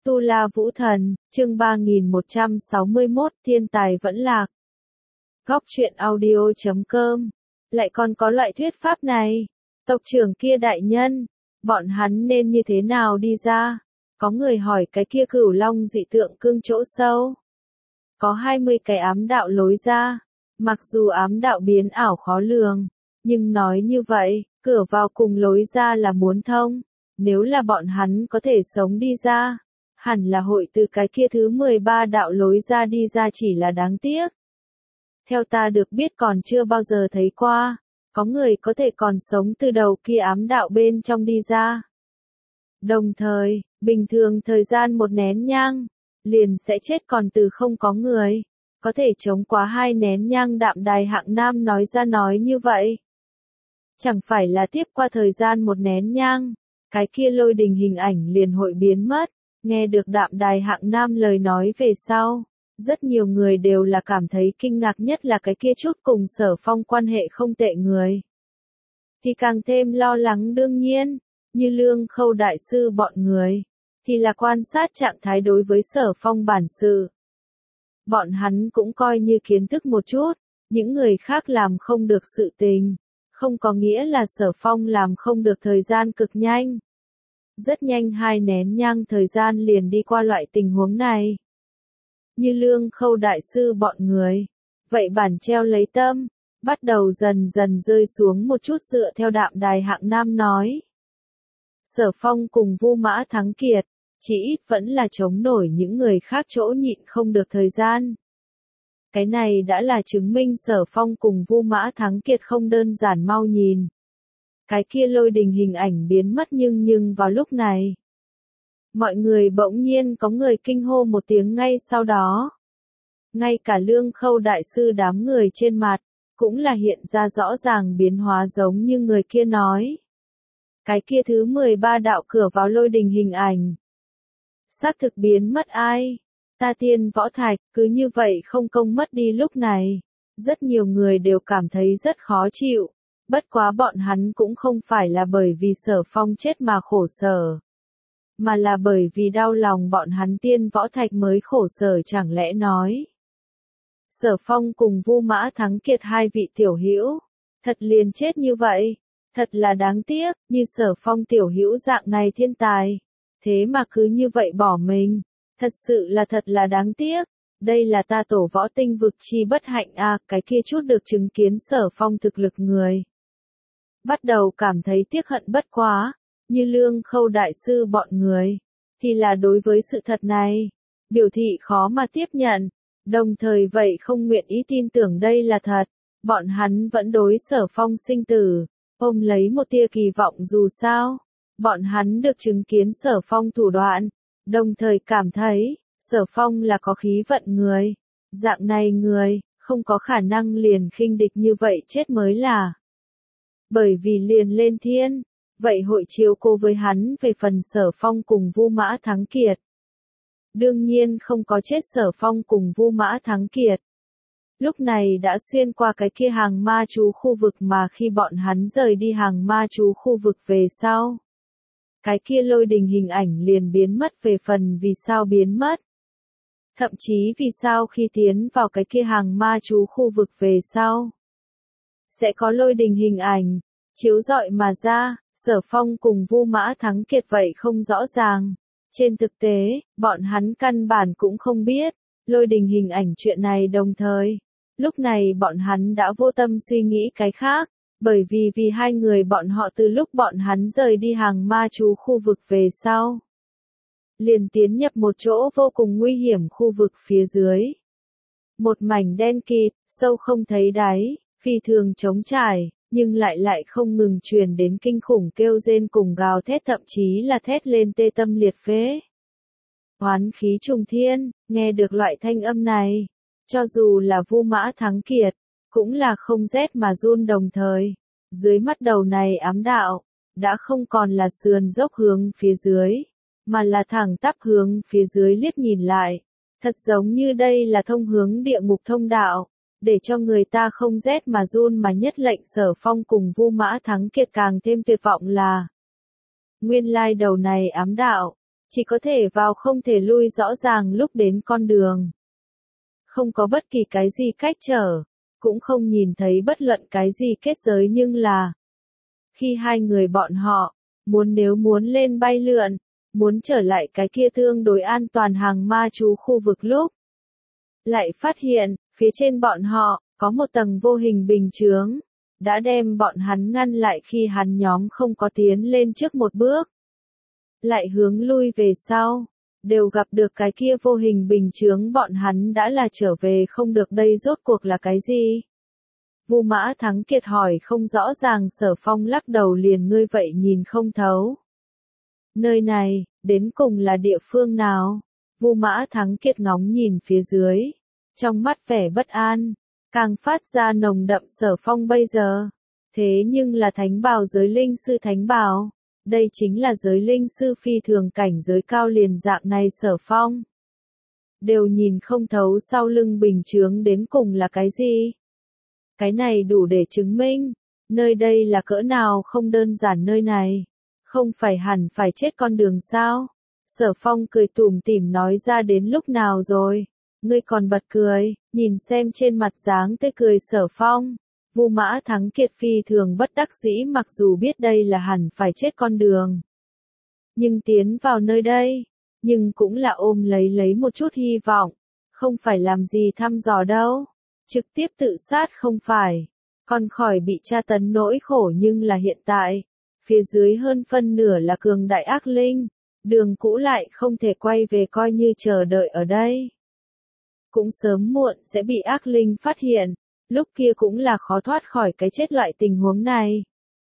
Tu La Vũ Thần, chương 3161, thiên tài vẫn lạc. Góc truyện audio.com. Lại còn có loại thuyết pháp này. Tộc trưởng kia đại nhân, bọn hắn nên như thế nào đi ra? Có người hỏi cái kia Cửu Long dị tượng cương chỗ sâu. Có 20 cái ám đạo lối ra. Mặc dù ám đạo biến ảo khó lường, nhưng nói như vậy, cửa vào cùng lối ra là muốn thông. Nếu là bọn hắn có thể sống đi ra, hẳn là hội từ cái kia thứ 13 đạo lối ra đi ra, chỉ là đáng tiếc. Theo ta được biết còn chưa bao giờ thấy qua, có người có thể còn sống từ đầu kia ám đạo bên trong đi ra. Đồng thời, bình thường thời gian một nén nhang, liền sẽ chết còn từ không có người. Có thể chống quá 2 nén nhang Đạm Đài Hạng Nam nói ra nói như vậy. Chẳng phải là tiếp qua thời gian một nén nhang, cái kia lôi đình hình ảnh liền hội biến mất. Nghe được Đạm Đài Hạng Nam lời nói về sau, rất nhiều người đều là cảm thấy kinh ngạc, nhất là cái kia chút cùng Sở Phong quan hệ không tệ người. Thì càng thêm lo lắng, đương nhiên, như Lương Khâu đại sư bọn người, thì là quan sát trạng thái đối với Sở Phong bản sự. Bọn hắn cũng coi như kiến thức một chút, những người khác làm không được sự tình, không có nghĩa là Sở Phong làm không được, thời gian cực nhanh. Rất nhanh 2 nén nhang thời gian liền đi qua loại tình huống này. Như Lương Khâu đại sư bọn người, vậy bản treo lấy tâm, bắt đầu dần dần rơi xuống một chút, dựa theo Đạm Đài Hạng Nam nói. Sở Phong cùng Vu Mã Thắng Kiệt, chỉ ít vẫn là chống nổi những người khác chỗ nhịn không được thời gian. Cái này đã là chứng minh Sở Phong cùng Vu Mã Thắng Kiệt không đơn giản. Mau nhìn, cái kia lôi đình hình ảnh biến mất, nhưng vào lúc này, mọi người bỗng nhiên có người kinh hô một tiếng, ngay sau đó, ngay cả Lương Khâu đại sư đám người trên mặt, cũng là hiện ra rõ ràng biến hóa, giống như người kia nói. Cái kia thứ 13 đạo cửa vào lôi đình hình ảnh, xác thực biến mất. Ai? Ta Tiên Võ Thạch, cứ như vậy không công mất đi. Lúc này, rất nhiều người đều cảm thấy rất khó chịu. Bất quá bọn hắn cũng không phải là bởi vì Sở Phong chết mà khổ sở, mà là bởi vì đau lòng bọn hắn Tiên Võ Thạch mới khổ sở. Chẳng lẽ nói, Sở Phong cùng Vu Mã Thắng Kiệt 2 vị tiểu hữu, thật liền chết như vậy? Thật là đáng tiếc, như Sở Phong tiểu hữu dạng này thiên tài, thế mà cứ như vậy bỏ mình. Thật là đáng tiếc. Đây là ta tổ võ tinh vực chi bất hạnh a. Cái kia chút được chứng kiến Sở Phong thực lực người, bắt đầu cảm thấy tiếc hận. Bất quá, như Lương Khâu đại sư bọn người, thì là đối với sự thật này, biểu thị khó mà tiếp nhận, đồng thời vậy không nguyện ý tin tưởng đây là thật. Bọn hắn vẫn đối Sở Phong sinh tử ôm lấy một tia kỳ vọng, dù sao, bọn hắn được chứng kiến Sở Phong thủ đoạn, đồng thời cảm thấy, Sở Phong là có khí vận người. Dạng này người, không có khả năng liền khinh địch như vậy chết mới là. Bởi vì liền lên thiên, vậy hội chiếu cố với hắn. Về phần Sở Phong cùng Vu Mã Thắng Kiệt, đương nhiên không có chết. Sở Phong cùng Vu Mã Thắng Kiệt lúc này đã xuyên qua cái kia hàng ma chú khu vực, mà khi bọn hắn rời đi hàng ma chú khu vực về sau, cái kia lôi đình hình ảnh liền biến mất. Về phần vì sao biến mất, thậm chí vì sao khi tiến vào cái kia hàng ma chú khu vực về sau, sẽ có lôi đình hình ảnh chiếu rọi mà ra, Sở Phong cùng Vu Mã Thắng Kiệt vậy không rõ ràng. Trên thực tế, bọn hắn căn bản cũng không biết lôi đình hình ảnh chuyện này, đồng thời, lúc này bọn hắn đã vô tâm suy nghĩ cái khác, bởi vì 2 người bọn họ từ lúc bọn hắn rời đi hàng ma chú khu vực về sau, liền tiến nhập một chỗ vô cùng nguy hiểm. Khu vực phía dưới, một mảnh đen kịt, sâu không thấy đáy, phi thường trống trải, nhưng lại không ngừng truyền đến kinh khủng kêu rên cùng gào thét, thậm chí là thét lên tê tâm liệt phế. Oán khí trùng thiên. Nghe được loại thanh âm này, cho dù là Vu Mã Thắng Kiệt, cũng là không rét mà run. Đồng thời, dưới mắt đầu này ám đạo, đã không còn là sườn dốc hướng phía dưới, mà là thẳng tắp hướng phía dưới. Liếc nhìn lại, thật giống như đây là thông hướng địa ngục thông đạo, để cho người ta không rét mà run. Mà nhất lệnh Sở Phong cùng Vu Mã Thắng Kiệt càng thêm tuyệt vọng là, nguyên lai đầu này ám đạo, chỉ có thể vào không thể lui rõ ràng lúc đến con đường. Không có bất kỳ cái gì cách trở, cũng không nhìn thấy bất luận cái gì kết giới nhưng là khi hai người bọn họ nếu muốn lên bay lượn, muốn trở lại cái kia tương đối an toàn hàng ma trú khu vực lúc, lại phát hiện, phía trên bọn họ, có một tầng vô hình bình chướng, đã đem bọn hắn ngăn lại khi hắn nhóm không có tiến lên trước một bước. Lại hướng lui về sau, đều gặp được cái kia vô hình bình chướng bọn hắn đã là trở về không được đây rốt cuộc là cái gì? Vu Mã Thắng Kiệt hỏi không rõ ràng Sở Phong lắc đầu liền ngươi vậy nhìn không thấu. Nơi này, đến cùng là địa phương nào? Vu Mã Thắng Kiệt ngóng nhìn phía dưới, trong mắt vẻ bất an, càng phát ra nồng đậm Sở Phong bây giờ. Thế nhưng là thánh bào giới linh sư thánh bào, đây chính là giới linh sư phi thường cảnh giới cao liền dạng này Sở Phong. Đều nhìn không thấu sau lưng bình chướng đến cùng là cái gì? Cái này đủ để chứng minh, nơi đây là cỡ nào không đơn giản nơi này. Không phải hẳn phải chết con đường sao? Sở Phong cười tủm tỉm nói ra đến lúc nào rồi? Ngươi còn bật cười, nhìn xem trên mặt dáng tươi cười Sở Phong. Vu Mã Thắng Kiệt phi thường bất đắc dĩ mặc dù biết đây là hẳn phải chết con đường. Nhưng tiến vào nơi đây, nhưng cũng là ôm lấy một chút hy vọng, không phải làm gì thăm dò đâu. Trực tiếp tự sát không phải, còn khỏi bị tra tấn nỗi khổ nhưng là hiện tại, phía dưới hơn phân nửa là cường đại ác linh, đường cũ lại không thể quay về coi như chờ đợi ở đây. Cũng sớm muộn sẽ bị ác linh phát hiện, lúc kia cũng là khó thoát khỏi cái chết loại tình huống này.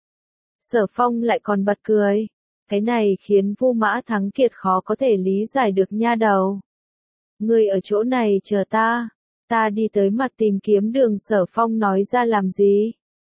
Sở Phong lại còn bật cười, cái này khiến Vu Mã Thắng Kiệt khó có thể lý giải được nha đầu. Ngươi ở chỗ này chờ ta đi tới mặt tìm kiếm đường. Sở Phong nói ra làm gì?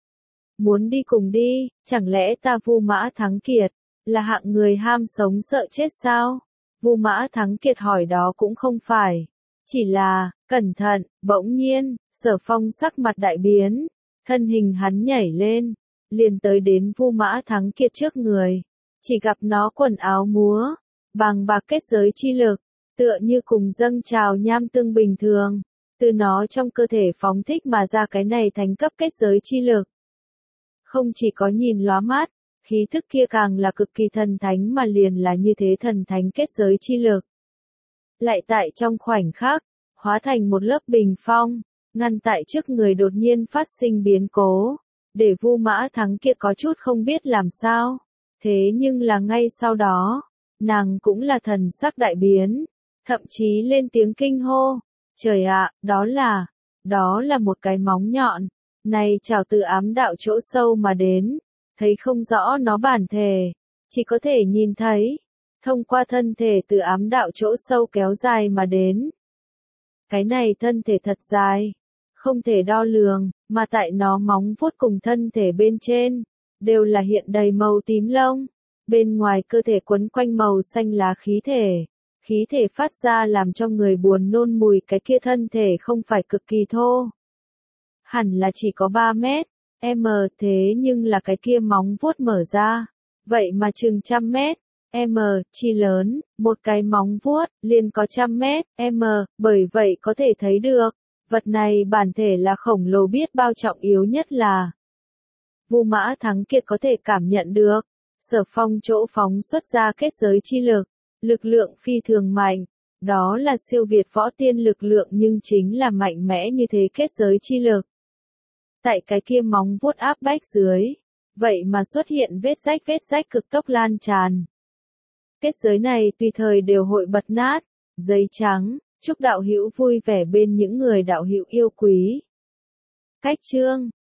Muốn đi cùng đi, chẳng lẽ ta Vu Mã Thắng Kiệt, là hạng người ham sống sợ chết sao? Vu Mã Thắng Kiệt hỏi đó cũng không phải. Chỉ là, cẩn thận, bỗng nhiên, Sở Phong sắc mặt đại biến, thân hình hắn nhảy lên, liền tới đến Vu Mã Thắng Kiệt trước người. Chỉ gặp nó quần áo múa, bàng bạc kết giới chi lực, tựa như cùng dâng trào nham tương bình thường. Từ nó trong cơ thể phóng thích mà ra cái này thánh cấp kết giới chi lực. Không chỉ có nhìn lóa mắt, khí thức kia càng là cực kỳ thần thánh mà liền là như thế thần thánh kết giới chi lực. Lại tại trong khoảnh khắc, hóa thành một lớp bình phong, ngăn tại trước người đột nhiên phát sinh biến cố, để Vu Mã Thắng Kiệt có chút không biết làm sao. Thế nhưng là ngay sau đó, nàng cũng là thần sắc đại biến, thậm chí lên tiếng kinh hô. Trời ạ, đó là một cái móng nhọn, này chảo từ ám đạo chỗ sâu mà đến, thấy không rõ nó bản thể, chỉ có thể nhìn thấy, thông qua thân thể từ ám đạo chỗ sâu kéo dài mà đến. Cái này thân thể thật dài, không thể đo lường, mà tại nó móng vuốt cùng thân thể bên trên, đều là hiện đầy màu tím lông, bên ngoài cơ thể quấn quanh màu xanh lá khí thể. Khí thể phát ra làm cho người buồn nôn mùi cái kia thân thể không phải cực kỳ thô. Hẳn là chỉ có 3 mét, m thế nhưng là cái kia móng vuốt mở ra. Vậy mà chừng 100 mét, m, chi lớn, một cái móng vuốt, liền có 100 mét, m, bởi vậy có thể thấy được, vật này bản thể là khổng lồ biết bao trọng yếu nhất là. Vu Mã Thắng Kiệt có thể cảm nhận được, Sở Phong chỗ phóng xuất ra kết giới chi lực. Lực lượng phi thường mạnh, đó là siêu việt võ tiên lực lượng nhưng chính là mạnh mẽ như thế kết giới chi lực. Tại cái kia móng vuốt áp bách dưới, vậy mà xuất hiện vết rách cực tốc lan tràn. Kết giới này tùy thời đều hội bật nát, giấy trắng, chúc đạo hữu vui vẻ bên những người đạo hữu yêu quý. Cách chương